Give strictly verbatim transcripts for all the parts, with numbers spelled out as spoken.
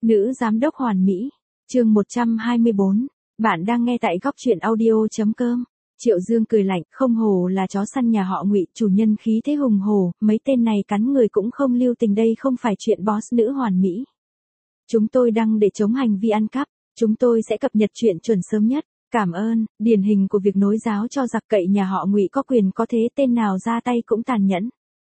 Nữ giám đốc hoàn mỹ. Chương một trăm hai mươi bốn. Bạn đang nghe tại góc truyện audio chấm com. Triệu Dương cười lạnh, không hổ là chó săn nhà họ Ngụy, chủ nhân khí thế hùng hổ, mấy tên này cắn người cũng không lưu tình, đây không phải chuyện boss nữ hoàn mỹ. Chúng tôi đăng để chống hành vi ăn cắp, chúng tôi sẽ cập nhật chuyện chuẩn sớm nhất. Cảm ơn, điển hình của việc nối giáo cho giặc cậy nhà họ Ngụy có quyền có thế, tên nào ra tay cũng tàn nhẫn.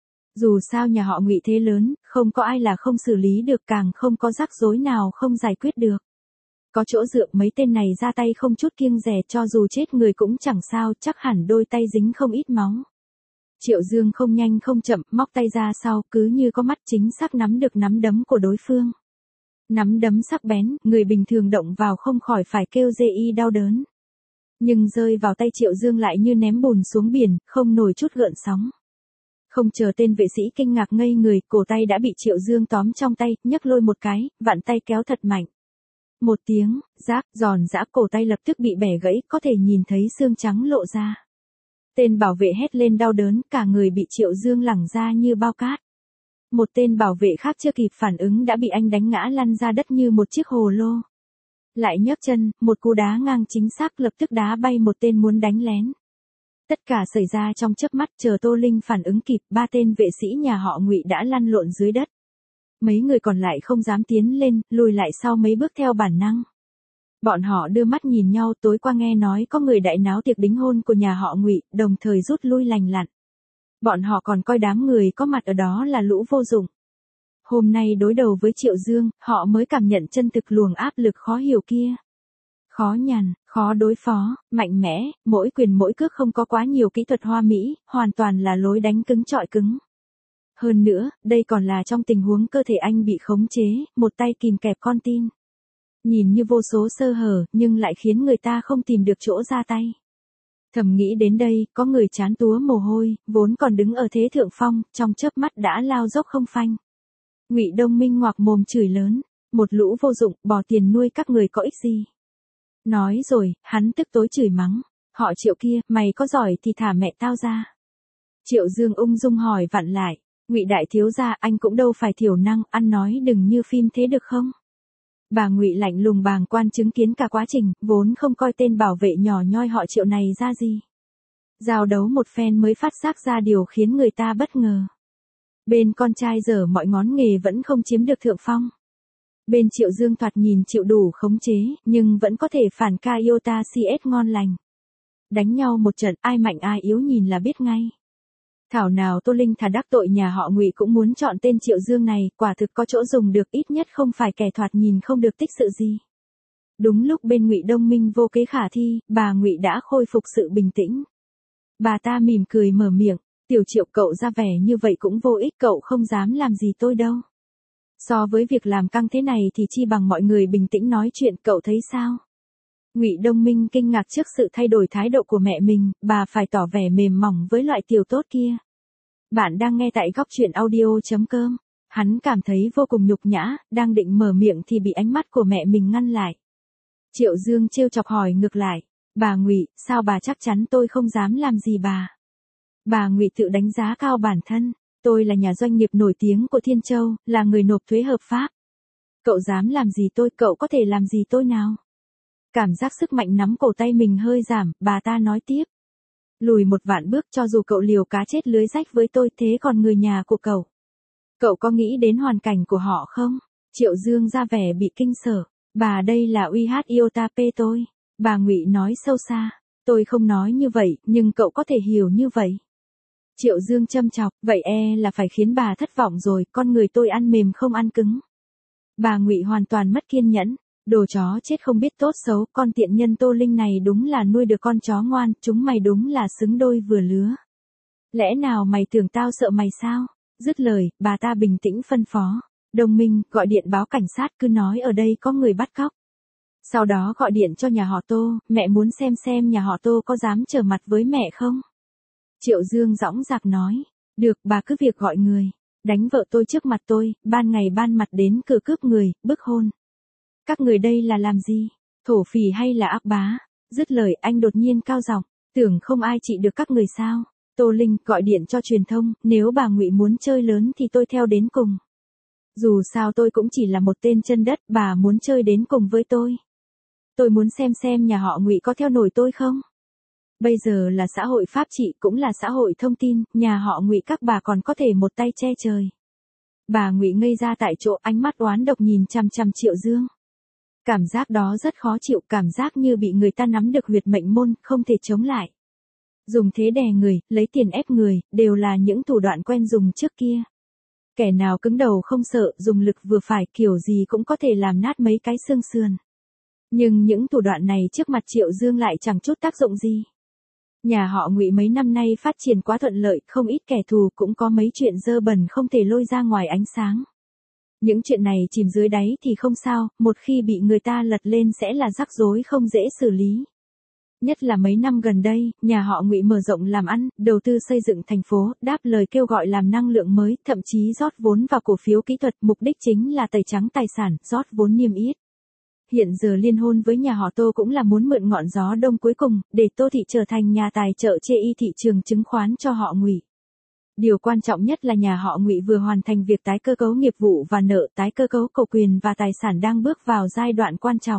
Dù sao nhà họ Ngụy thế lớn, không có ai là không xử lý được, càng không có rắc rối nào không giải quyết được. Có chỗ dựa, mấy tên này ra tay không chút kiêng dè, cho dù chết người cũng chẳng sao, chắc hẳn đôi tay dính không ít máu. Triệu Dương không nhanh không chậm, móc tay ra sau, cứ như có mắt, chính xác nắm được nắm đấm của đối phương. Nắm đấm sắc bén, người bình thường động vào không khỏi phải kêu dê y đau đớn. Nhưng rơi vào tay Triệu Dương lại như ném bùn xuống biển, không nổi chút gợn sóng. Không chờ tên vệ sĩ kinh ngạc ngây người, cổ tay đã bị Triệu Dương tóm trong tay, nhấc lôi một cái, vặn tay kéo thật mạnh. Một tiếng, rác, giòn giã, cổ tay lập tức bị bẻ gãy, có thể nhìn thấy xương trắng lộ ra. Tên bảo vệ hét lên đau đớn, cả người bị Triệu Dương lẳng ra như bao cát. Một tên bảo vệ khác chưa kịp phản ứng đã bị anh đánh ngã lăn ra đất như một chiếc hồ lô. Lại nhấc chân, một cú đá ngang chính xác lập tức đá bay một tên muốn đánh lén. Tất cả xảy ra trong chớp mắt, chờ Tô Linh phản ứng kịp, ba tên vệ sĩ nhà họ Ngụy đã lăn lộn dưới đất. Mấy người còn lại không dám tiến lên, lùi lại sau mấy bước theo bản năng. Bọn họ đưa mắt nhìn nhau, tối qua nghe nói có người đại náo tiệc đính hôn của nhà họ Ngụy, đồng thời rút lui lành lặn. Bọn họ còn coi đám người có mặt ở đó là lũ vô dụng. Hôm nay đối đầu với Triệu Dương, họ mới cảm nhận chân thực luồng áp lực khó hiểu kia. Khó nhằn, khó đối phó, mạnh mẽ, mỗi quyền mỗi cước không có quá nhiều kỹ thuật hoa mỹ, hoàn toàn là lối đánh cứng chọi cứng. Hơn nữa, đây còn là trong tình huống cơ thể anh bị khống chế, một tay kìm kẹp con tin. Nhìn như vô số sơ hở, nhưng lại khiến người ta không tìm được chỗ ra tay. Thầm nghĩ đến đây, có người chán túa mồ hôi, vốn còn đứng ở thế thượng phong, trong chớp mắt đã lao dốc không phanh. Ngụy Đông Minh ngoạc mồm chửi lớn, một lũ vô dụng, bỏ tiền nuôi các người có ích gì. Nói rồi, hắn tức tối chửi mắng, họ Triệu kia, mày có giỏi thì thả mẹ tao ra. Triệu Dương ung dung hỏi vặn lại, Ngụy đại thiếu gia, anh cũng đâu phải thiểu năng, ăn nói đừng như phim thế được không? Bà Ngụy lạnh lùng bàng quan chứng kiến cả quá trình, vốn không coi tên bảo vệ nhỏ nhoi họ Triệu này ra gì. Giao đấu một phen mới phát giác ra điều khiến người ta bất ngờ. Bên con trai dở mọi ngón nghề vẫn không chiếm được thượng phong. Bên Triệu Dương thoạt nhìn chịu đủ khống chế, nhưng vẫn có thể phản ca iota xê ét ngon lành. Đánh nhau một trận, ai mạnh ai yếu nhìn là biết ngay. Thảo nào Tô Linh thà đắc tội nhà họ Ngụy cũng muốn chọn tên Triệu Dương này, quả thực có chỗ dùng được, ít nhất không phải kẻ thoạt nhìn không được tích sự gì. Đúng lúc bên Ngụy Đông Minh vô kế khả thi, bà Ngụy đã khôi phục sự bình tĩnh. Bà ta mỉm cười mở miệng, tiểu Triệu cậu ra vẻ như vậy cũng vô ích, cậu không dám làm gì tôi đâu. So với việc làm căng thế này thì chi bằng mọi người bình tĩnh nói chuyện, cậu thấy sao? Ngụy Đông Minh kinh ngạc trước sự thay đổi thái độ của mẹ mình, bà phải tỏ vẻ mềm mỏng với loại tiểu tốt kia. Bạn đang nghe tại góc truyện audio chấm com. Hắn cảm thấy vô cùng nhục nhã, đang định mở miệng thì bị ánh mắt của mẹ mình ngăn lại. Triệu Dương trêu chọc hỏi ngược lại, bà Ngụy, sao bà chắc chắn tôi không dám làm gì bà? Bà Ngụy tự đánh giá cao bản thân, tôi là nhà doanh nghiệp nổi tiếng của Thiên Châu, là người nộp thuế hợp pháp. Cậu dám làm gì tôi, cậu có thể làm gì tôi nào? Cảm giác sức mạnh nắm cổ tay mình hơi giảm, bà ta nói tiếp. Lùi một vạn bước, cho dù cậu liều cá chết lưới rách với tôi, thế còn người nhà của cậu? Cậu có nghĩ đến hoàn cảnh của họ không? Triệu Dương ra vẻ bị kinh sợ. Bà đây là uy hát iota p tôi. Bà Ngụy nói sâu xa. Tôi không nói như vậy, nhưng cậu có thể hiểu như vậy. Triệu Dương châm chọc, vậy e là phải khiến bà thất vọng rồi, con người tôi ăn mềm không ăn cứng. Bà Ngụy hoàn toàn mất kiên nhẫn. Đồ chó chết không biết tốt xấu, con tiện nhân Tô Linh này đúng là nuôi được con chó ngoan, chúng mày đúng là xứng đôi vừa lứa. Lẽ nào mày tưởng tao sợ mày sao? Dứt lời, bà ta bình tĩnh phân phó. Đông Minh, gọi điện báo cảnh sát, cứ nói ở đây có người bắt cóc. Sau đó gọi điện cho nhà họ Tô, mẹ muốn xem xem nhà họ Tô có dám trở mặt với mẹ không? Triệu Dương dõng dạc nói, được, bà cứ việc gọi người. Đánh vợ tôi trước mặt tôi, ban ngày ban mặt đến cửa cướp người, bức hôn. Các người đây là làm gì? Thổ phỉ hay là ác bá? Dứt lời anh đột nhiên cao giọng, tưởng không ai trị được các người sao? Tô Linh gọi điện cho truyền thông, nếu bà Ngụy muốn chơi lớn thì tôi theo đến cùng. Dù sao tôi cũng chỉ là một tên chân đất, bà muốn chơi đến cùng với tôi. Tôi muốn xem xem nhà họ Ngụy có theo nổi tôi không. Bây giờ là xã hội pháp trị, cũng là xã hội thông tin, nhà họ Ngụy các bà còn có thể một tay che trời. Bà Ngụy ngây ra tại chỗ, ánh mắt oán độc nhìn chằm chằm Triệu Dương. Cảm giác đó rất khó chịu, cảm giác như bị người ta nắm được huyệt mệnh môn, không thể chống lại. Dùng thế đè người, lấy tiền ép người, đều là những thủ đoạn quen dùng trước kia. Kẻ nào cứng đầu không sợ, dùng lực vừa phải, kiểu gì cũng có thể làm nát mấy cái xương sườn. Nhưng những thủ đoạn này trước mặt Triệu Dương lại chẳng chút tác dụng gì. Nhà họ Ngụy mấy năm nay phát triển quá thuận lợi, không ít kẻ thù, cũng có mấy chuyện dơ bẩn không thể lôi ra ngoài ánh sáng. Những chuyện này chìm dưới đáy thì không sao, một khi bị người ta lật lên sẽ là rắc rối không dễ xử lý. Nhất là mấy năm gần đây, nhà họ Ngụy mở rộng làm ăn, đầu tư xây dựng thành phố, đáp lời kêu gọi làm năng lượng mới, thậm chí rót vốn vào cổ phiếu kỹ thuật, mục đích chính là tẩy trắng tài sản, rót vốn niêm yết. Hiện giờ liên hôn với nhà họ Tô cũng là muốn mượn ngọn gió đông cuối cùng, để Tô Thị trở thành nhà tài trợ chê y thị trường chứng khoán cho họ Ngụy. Điều quan trọng nhất là nhà họ Ngụy vừa hoàn thành việc tái cơ cấu nghiệp vụ và nợ, tái cơ cấu cổ quyền và tài sản đang bước vào giai đoạn quan trọng.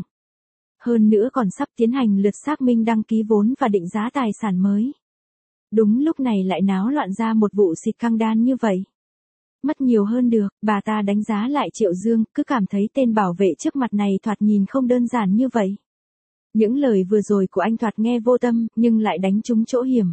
Hơn nữa còn sắp tiến hành lượt xác minh đăng ký vốn và định giá tài sản mới. Đúng lúc này lại náo loạn ra một vụ xịt căng đan như vậy. Mất nhiều hơn được, bà ta đánh giá lại Triệu Dương, cứ cảm thấy tên bảo vệ trước mặt này thoạt nhìn không đơn giản như vậy. Những lời vừa rồi của anh thoạt nghe vô tâm, nhưng lại đánh trúng chỗ hiểm.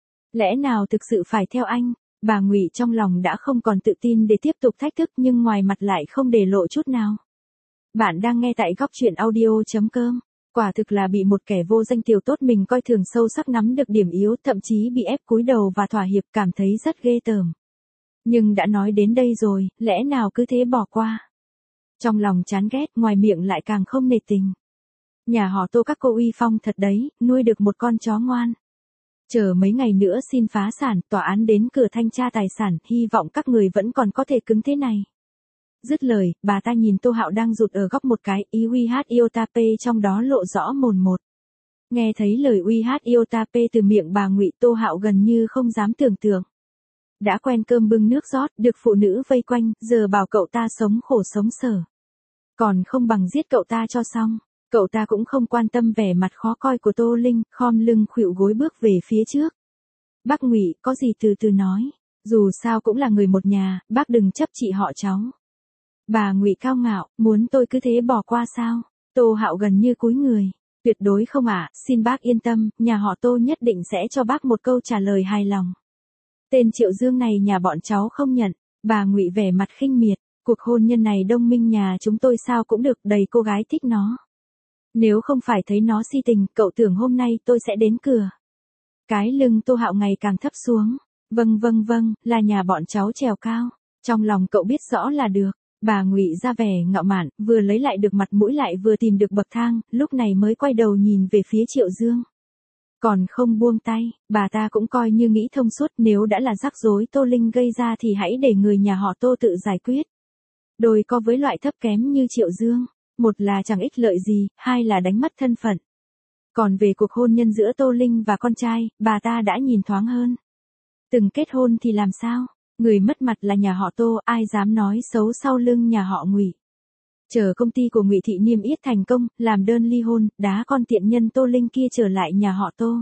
Lẽ nào thực sự phải theo anh? Bà Ngụy trong lòng đã không còn tự tin để tiếp tục thách thức, nhưng ngoài mặt lại không để lộ chút nào. Bạn đang nghe tại góc truyện audio chấm com. Quả thực là bị một kẻ vô danh tiểu tốt mình coi thường sâu sắc nắm được điểm yếu, thậm chí bị ép cúi đầu và thỏa hiệp, cảm thấy rất ghê tởm. Nhưng đã nói đến đây rồi, lẽ nào cứ thế bỏ qua? Trong lòng chán ghét, ngoài miệng lại càng không nể tình. Nhà họ Tô các cô uy phong thật đấy, nuôi được một con chó ngoan. Chờ mấy ngày nữa xin phá sản, tòa án đến cửa thanh tra tài sản, hy vọng các người vẫn còn có thể cứng thế này. Dứt lời, bà ta nhìn Tô Hạo đang rụt ở góc một cái, ý uy hát Iotape trong đó lộ rõ mồn một. Nghe thấy lời uy hát Iotape từ miệng bà Ngụy, Tô Hạo gần như không dám tưởng tượng. Đã quen cơm bưng nước rót, được phụ nữ vây quanh, giờ bảo cậu ta sống khổ sống sở. Còn không bằng giết cậu ta cho xong. Cậu ta cũng không quan tâm vẻ mặt khó coi của Tô Linh, khom lưng khuỵu gối bước về phía trước. Bác Ngụy, có gì từ từ nói. Dù sao cũng là người một nhà, bác đừng chấp chị họ cháu. Bà Ngụy cao ngạo, muốn tôi cứ thế bỏ qua sao? Tô Hạo gần như cúi người. Tuyệt đối không ạ, xin bác yên tâm, nhà họ Tô nhất định sẽ cho bác một câu trả lời hài lòng. Tên Triệu Dương này nhà bọn cháu không nhận. Bà Ngụy vẻ mặt khinh miệt, cuộc hôn nhân này đông minh nhà chúng tôi sao cũng được, đầy cô gái thích nó. Nếu không phải thấy nó si tình, cậu tưởng hôm nay tôi sẽ đến cửa. Cái lưng Tô Hạo ngày càng thấp xuống. Vâng vâng vâng, là nhà bọn cháu trèo cao. Trong lòng cậu biết rõ là được. Bà Ngụy ra vẻ ngạo mạn, vừa lấy lại được mặt mũi lại vừa tìm được bậc thang, lúc này mới quay đầu nhìn về phía Triệu Dương. Còn không buông tay, bà ta cũng coi như nghĩ thông suốt, nếu đã là rắc rối Tô Linh gây ra thì hãy để người nhà họ Tô tự giải quyết. Đôi co với loại thấp kém như Triệu Dương, một là chẳng ích lợi gì, hai là đánh mất thân phận. Còn về cuộc hôn nhân giữa Tô Linh và con trai, bà ta đã nhìn thoáng hơn. Từng kết hôn thì làm sao? Người mất mặt là nhà họ Tô, ai dám nói xấu sau lưng nhà họ Ngụy. Chờ công ty của Ngụy Thị niêm yết thành công, làm đơn ly hôn, đá con tiện nhân Tô Linh kia trở lại nhà họ Tô.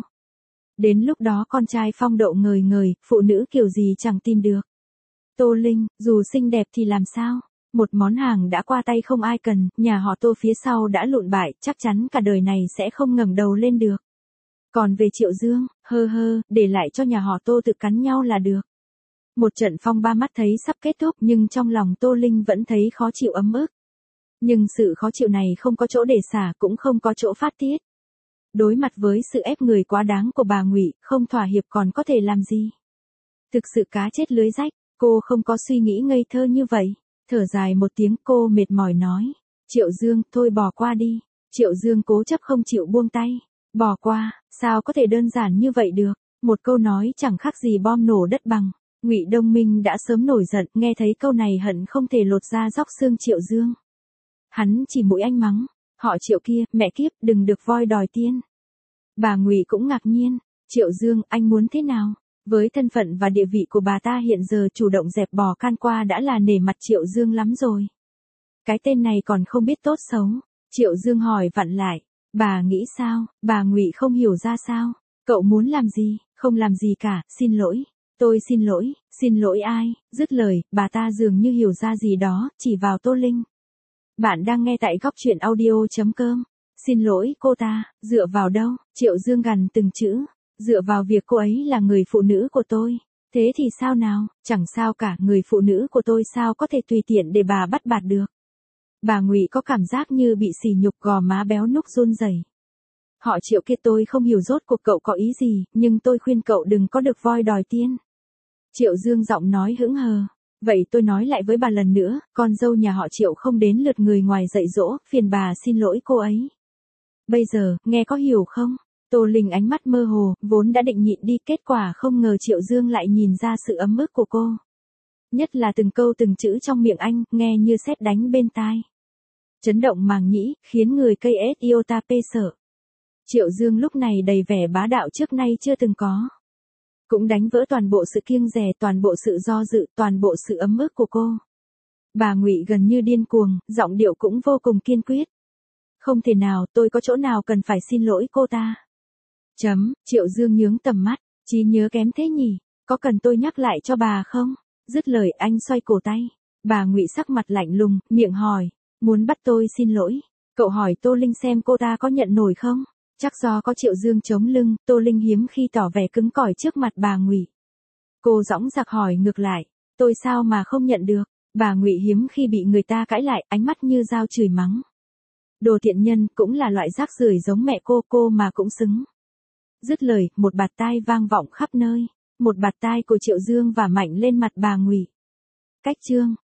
Đến lúc đó con trai phong độ ngời ngời, phụ nữ kiểu gì chẳng tìm được. Tô Linh, dù xinh đẹp thì làm sao? Một món hàng đã qua tay không ai cần, nhà họ Tô phía sau đã lụn bại, chắc chắn cả đời này sẽ không ngẩng đầu lên được. Còn về Triệu Dương, hơ hơ, để lại cho nhà họ Tô tự cắn nhau là được. Một trận phong ba mắt thấy sắp kết thúc, nhưng trong lòng Tô Linh vẫn thấy khó chịu ấm ức. Nhưng sự khó chịu này không có chỗ để xả, cũng không có chỗ phát tiết. Đối mặt với sự ép người quá đáng của bà Ngụy, không thỏa hiệp còn có thể làm gì? Thực sự cá chết lưới rách, cô không có suy nghĩ ngây thơ như vậy. Thở dài một tiếng, cô mệt mỏi nói. Triệu Dương, thôi bỏ qua đi. Triệu Dương cố chấp không chịu buông tay. Bỏ qua, sao có thể đơn giản như vậy được? Một câu nói chẳng khác gì bom nổ đất bằng. Ngụy Đông Minh đã sớm nổi giận, nghe thấy câu này hận không thể lột ra róc xương Triệu Dương. Hắn chỉ mũi anh mắng, họ Triệu kia, mẹ kiếp, đừng được voi đòi tiên. Bà Ngụy cũng ngạc nhiên, Triệu Dương, anh muốn thế nào? Với thân phận và địa vị của bà ta hiện giờ chủ động dẹp bỏ can qua đã là nể mặt Triệu Dương lắm rồi. Cái tên này còn không biết tốt xấu. Triệu Dương hỏi vặn lại. Bà nghĩ sao? Bà Ngụy không hiểu ra sao? Cậu muốn làm gì? Không làm gì cả, xin lỗi. Tôi xin lỗi, xin lỗi ai? Dứt lời, bà ta dường như hiểu ra gì đó, chỉ vào Tô Linh. Bạn đang nghe tại góc truyện audio.com. Xin lỗi cô ta, dựa vào đâu? Triệu Dương gằn từng chữ. Dựa vào việc cô ấy là người phụ nữ của tôi. Thế thì sao nào? Chẳng sao cả, người phụ nữ của tôi sao có thể tùy tiện để bà bắt bạt được. Bà Ngụy có cảm giác như bị sỉ nhục, gò má béo núc run rẩy. Họ Triệu kia tôi không hiểu rốt cuộc cậu có ý gì, nhưng tôi khuyên cậu đừng có được voi đòi tiên. Triệu Dương giọng nói hững hờ. Vậy tôi nói lại với bà lần nữa, con dâu nhà họ Triệu không đến lượt người ngoài dạy dỗ, phiền bà xin lỗi cô ấy. Bây giờ, nghe có hiểu không? Tô Linh ánh mắt mơ hồ, vốn đã định nhịn đi, kết quả không ngờ Triệu Dương lại nhìn ra sự ấm ức của cô. Nhất là từng câu từng chữ trong miệng anh, nghe như sét đánh bên tai. Chấn động màng nhĩ, khiến người cây ét iota pê sợ. Triệu Dương lúc này đầy vẻ bá đạo trước nay chưa từng có. Cũng đánh vỡ toàn bộ sự kiêng dè, toàn bộ sự do dự, toàn bộ sự ấm ức của cô. Bà Ngụy gần như điên cuồng, giọng điệu cũng vô cùng kiên quyết. Không thể nào, tôi có chỗ nào cần phải xin lỗi cô ta. Chấm, Triệu Dương nhướng tầm mắt, trí nhớ kém thế nhỉ, có cần tôi nhắc lại cho bà không? Dứt lời anh xoay cổ tay. Bà Ngụy sắc mặt lạnh lùng, miệng hỏi, muốn bắt tôi xin lỗi. Cậu hỏi Tô Linh xem cô ta có nhận nổi không? Chắc do có Triệu Dương chống lưng, Tô Linh hiếm khi tỏ vẻ cứng cỏi trước mặt bà Ngụy. Cô dõng dạc hỏi ngược lại, tôi sao mà không nhận được? Bà Ngụy hiếm khi bị người ta cãi lại, ánh mắt như dao chửi mắng. Đồ tiện nhân, cũng là loại rác rưởi giống mẹ cô, cô mà cũng xứng. Dứt lời, một bạt tai vang vọng khắp nơi. Một bạt tai của Triệu Dương và mạnh lên mặt bà Ngụy. Cách chương